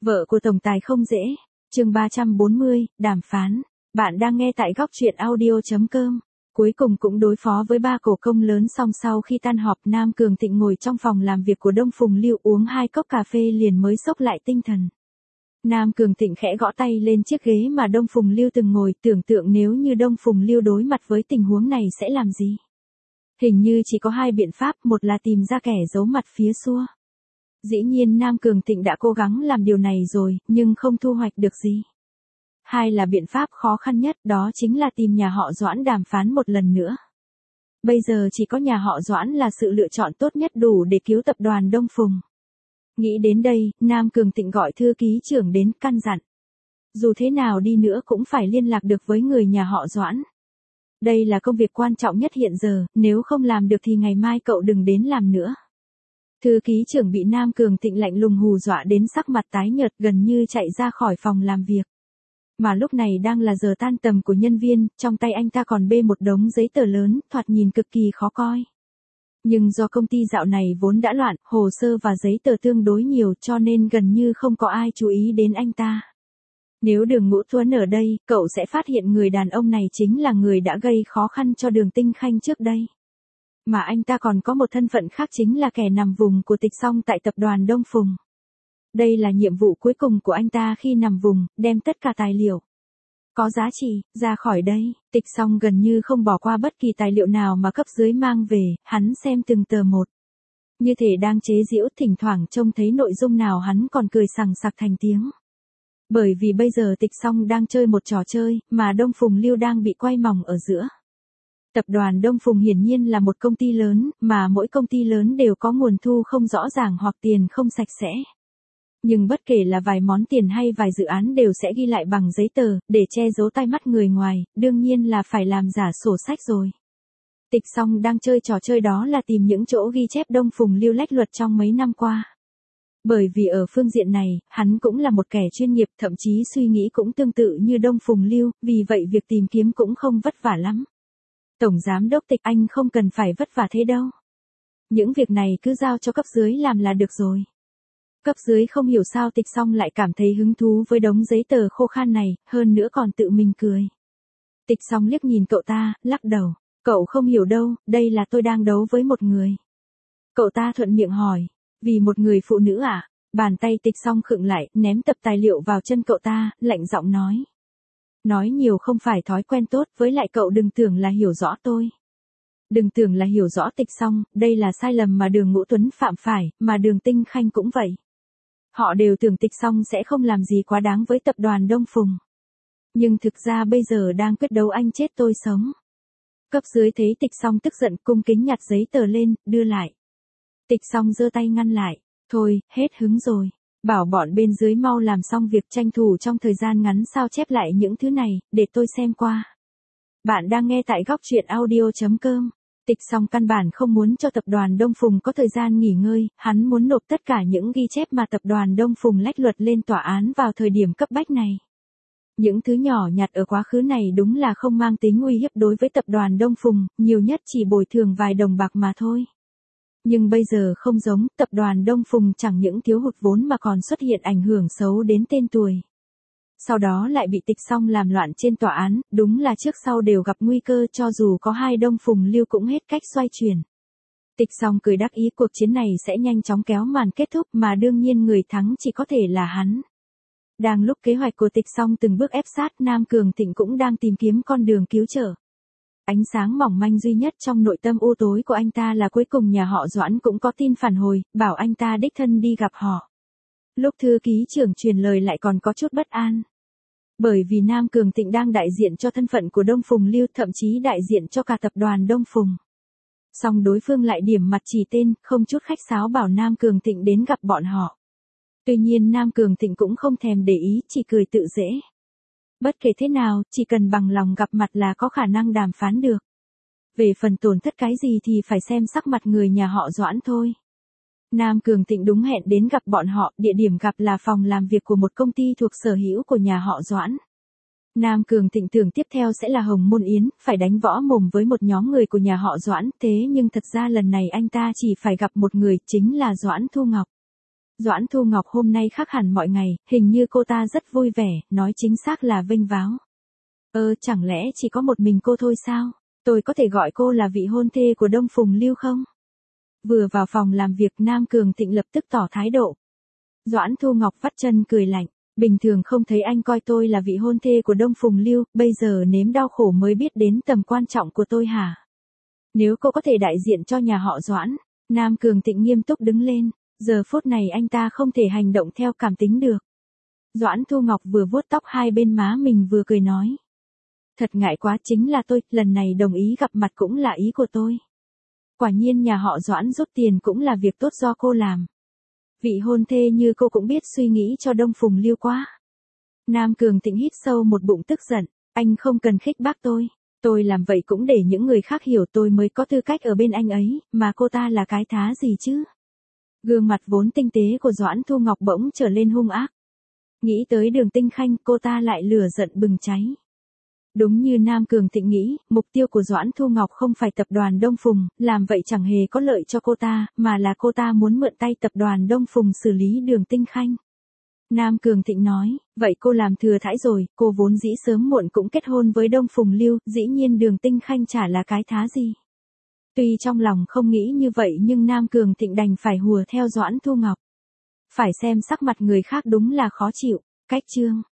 Vợ của tổng tài không dễ. Chương 340, đàm phán. Bạn đang nghe tại góc truyện audio.com. Cuối cùng cũng đối phó với ba cổ công lớn xong sau khi tan họp, Nam Cường Thịnh ngồi trong phòng làm việc của Đông Phùng Lưu uống 2 cốc cà phê liền mới xốc lại tinh thần. Nam Cường Thịnh khẽ gõ tay lên chiếc ghế mà Đông Phùng Lưu từng ngồi, tưởng tượng nếu như Đông Phùng Lưu đối mặt với tình huống này sẽ làm gì. Hình như chỉ có 2 biện pháp, một là tìm ra kẻ giấu mặt phía xua. Dĩ nhiên Nam Cường Thịnh đã cố gắng làm điều này rồi, nhưng không thu hoạch được gì. 2 là biện pháp khó khăn nhất, đó chính là tìm nhà họ Doãn đàm phán một lần nữa. Bây giờ chỉ có nhà họ Doãn là sự lựa chọn tốt nhất đủ để cứu tập đoàn Đông Phùng. Nghĩ đến đây, Nam Cường Thịnh gọi thư ký trưởng đến căn dặn. Dù thế nào đi nữa cũng phải liên lạc được với người nhà họ Doãn. Đây là công việc quan trọng nhất hiện giờ, nếu không làm được thì ngày mai cậu đừng đến làm nữa. Thư ký trưởng bị Nam Cường Thịnh lạnh lùng hù dọa đến sắc mặt tái nhợt, gần như chạy ra khỏi phòng làm việc. Mà lúc này đang là giờ tan tầm của nhân viên, trong tay anh ta còn bê một đống giấy tờ lớn, thoạt nhìn cực kỳ khó coi. Nhưng do công ty dạo này vốn đã loạn, hồ sơ và giấy tờ tương đối nhiều cho nên gần như không có ai chú ý đến anh ta. Nếu Đường Ngũ Tuấn ở đây, cậu sẽ phát hiện người đàn ông này chính là người đã gây khó khăn cho Đường Tinh Khanh trước đây. Mà anh ta còn có một thân phận khác, chính là kẻ nằm vùng của Tịch Song tại tập đoàn Đông Phùng. Đây là nhiệm vụ cuối cùng của anh ta khi nằm vùng, đem tất cả tài liệu có giá trị ra khỏi đây. Tịch Song gần như không bỏ qua bất kỳ tài liệu nào mà cấp dưới mang về, hắn xem từng tờ một. Như thể đang chế giễu, thỉnh thoảng trông thấy nội dung nào hắn còn cười sằng sặc thành tiếng. Bởi vì bây giờ Tịch Song đang chơi một trò chơi, mà Đông Phùng Lưu đang bị quay mòng ở giữa. Tập đoàn Đông Phùng hiển nhiên là một công ty lớn, mà mỗi công ty lớn đều có nguồn thu không rõ ràng hoặc tiền không sạch sẽ. Nhưng bất kể là vài món tiền hay vài dự án đều sẽ ghi lại bằng giấy tờ, để che giấu tai mắt người ngoài, đương nhiên là phải làm giả sổ sách rồi. Tịch Song đang chơi trò chơi đó là tìm những chỗ ghi chép Đông Phùng Lưu lách luật trong mấy năm qua. Bởi vì ở phương diện này, hắn cũng là một kẻ chuyên nghiệp, thậm chí suy nghĩ cũng tương tự như Đông Phùng Lưu, vì vậy việc tìm kiếm cũng không vất vả lắm. Tổng giám đốc Tịch, anh không cần phải vất vả thế đâu. Những việc này cứ giao cho cấp dưới làm là được rồi. Cấp dưới không hiểu sao Tịch Song lại cảm thấy hứng thú với đống giấy tờ khô khan này, hơn nữa còn tự mình cười. Tịch Song liếc nhìn cậu ta, lắc đầu. Cậu không hiểu đâu, đây là tôi đang đấu với một người. Cậu ta thuận miệng hỏi, vì một người phụ nữ à? Bàn tay Tịch Song khựng lại, ném tập tài liệu vào chân cậu ta, lạnh giọng nói. Nói nhiều không phải thói quen tốt, với lại cậu đừng tưởng là hiểu rõ tôi. Đừng tưởng là hiểu rõ Tịch Song, đây là sai lầm mà Đường Ngũ Tuấn phạm phải, mà Đường Tinh Khanh cũng vậy. Họ đều tưởng Tịch Song sẽ không làm gì quá đáng với tập đoàn Đông Phùng. Nhưng thực ra bây giờ đang quyết đấu anh chết tôi sống. Cấp dưới thấy Tịch Song tức giận, cung kính nhặt giấy tờ lên, đưa lại. Tịch Song giơ tay ngăn lại. Thôi, hết hứng rồi. Bảo bọn bên dưới mau làm xong việc, tranh thủ trong thời gian ngắn sao chép lại những thứ này, để tôi xem qua. Bạn đang nghe tại góc truyện audio.com. Tịch Song căn bản không muốn cho tập đoàn Đông Phùng có thời gian nghỉ ngơi, hắn muốn nộp tất cả những ghi chép mà tập đoàn Đông Phùng lách luật lên tòa án vào thời điểm cấp bách này. Những thứ nhỏ nhặt ở quá khứ này đúng là không mang tính uy hiếp đối với tập đoàn Đông Phùng, nhiều nhất chỉ bồi thường vài đồng bạc mà thôi. Nhưng bây giờ không giống, tập đoàn Đông Phùng chẳng những thiếu hụt vốn mà còn xuất hiện ảnh hưởng xấu đến tên tuổi. Sau đó lại bị Tịch Song làm loạn trên tòa án, đúng là trước sau đều gặp nguy cơ, cho dù có hai Đông Phùng Lưu cũng hết cách xoay chuyển. Tịch Song cười đắc ý cuộc chiến này sẽ nhanh chóng kéo màn kết thúc, mà đương nhiên người thắng chỉ có thể là hắn. Đang lúc kế hoạch của Tịch Song từng bước ép sát, Nam Cường Thịnh cũng đang tìm kiếm con đường cứu trợ. Ánh sáng mỏng manh duy nhất trong nội tâm u tối của anh ta là cuối cùng nhà họ Doãn cũng có tin phản hồi, bảo anh ta đích thân đi gặp họ. Lúc thư ký trưởng truyền lời lại còn có chút bất an. Bởi vì Nam Cường Thịnh đang đại diện cho thân phận của Đông Phùng Lưu, thậm chí đại diện cho cả tập đoàn Đông Phùng. Song đối phương lại điểm mặt chỉ tên, không chút khách sáo bảo Nam Cường Thịnh đến gặp bọn họ. Tuy nhiên Nam Cường Thịnh cũng không thèm để ý, chỉ cười tự dễ. Bất kể thế nào, chỉ cần bằng lòng gặp mặt là có khả năng đàm phán được. Về phần tổn thất cái gì thì phải xem sắc mặt người nhà họ Doãn thôi. Nam Cường Thịnh đúng hẹn đến gặp bọn họ, địa điểm gặp là phòng làm việc của một công ty thuộc sở hữu của nhà họ Doãn. Nam Cường Thịnh tưởng tiếp theo sẽ là Hồng Môn Yến, phải đánh võ mồm với một nhóm người của nhà họ Doãn, thế nhưng thật ra lần này anh ta chỉ phải gặp một người, chính là Doãn Thu Ngọc. Doãn Thu Ngọc hôm nay khác hẳn mọi ngày, hình như cô ta rất vui vẻ, nói chính xác là vênh váo. Chẳng lẽ chỉ có một mình cô thôi sao? Tôi có thể gọi cô là vị hôn thê của Đông Phùng Lưu không? Vừa vào phòng làm việc Nam Cường Thịnh lập tức tỏ thái độ. Doãn Thu Ngọc vắt chân cười lạnh. Bình thường không thấy anh coi tôi là vị hôn thê của Đông Phùng Lưu, bây giờ nếm đau khổ mới biết đến tầm quan trọng của tôi hả? Nếu cô có thể đại diện cho nhà họ Doãn, Nam Cường Thịnh nghiêm túc đứng lên, giờ phút này anh ta không thể hành động theo cảm tính được. Doãn Thu Ngọc vừa vuốt tóc hai bên má mình vừa cười nói. Thật ngại quá, chính là tôi, lần này đồng ý gặp mặt cũng là ý của tôi. Quả nhiên nhà họ Doãn rút tiền cũng là việc tốt do cô làm. Vị hôn thê như cô cũng biết suy nghĩ cho Đông Phùng Lưu quá. Nam Cường Thịnh hít sâu một bụng tức giận, anh không cần khích bác tôi làm vậy cũng để những người khác hiểu tôi mới có tư cách ở bên anh ấy, mà cô ta là cái thá gì chứ? Gương mặt vốn tinh tế của Doãn Thu Ngọc bỗng trở lên hung ác. Nghĩ tới Đường Tinh Khanh, cô ta lại lửa giận bừng cháy. Đúng như Nam Cường Thịnh nghĩ, mục tiêu của Doãn Thu Ngọc không phải tập đoàn Đông Phùng, làm vậy chẳng hề có lợi cho cô ta, mà là cô ta muốn mượn tay tập đoàn Đông Phùng xử lý Đường Tinh Khanh. Nam Cường Thịnh nói, vậy cô làm thừa thãi rồi, cô vốn dĩ sớm muộn cũng kết hôn với Đông Phùng Lưu, dĩ nhiên Đường Tinh Khanh chả là cái thá gì. Tuy trong lòng không nghĩ như vậy nhưng Nam Cường Thịnh đành phải hùa theo Doãn Thu Ngọc. Phải xem sắc mặt người khác đúng là khó chịu, cách chương.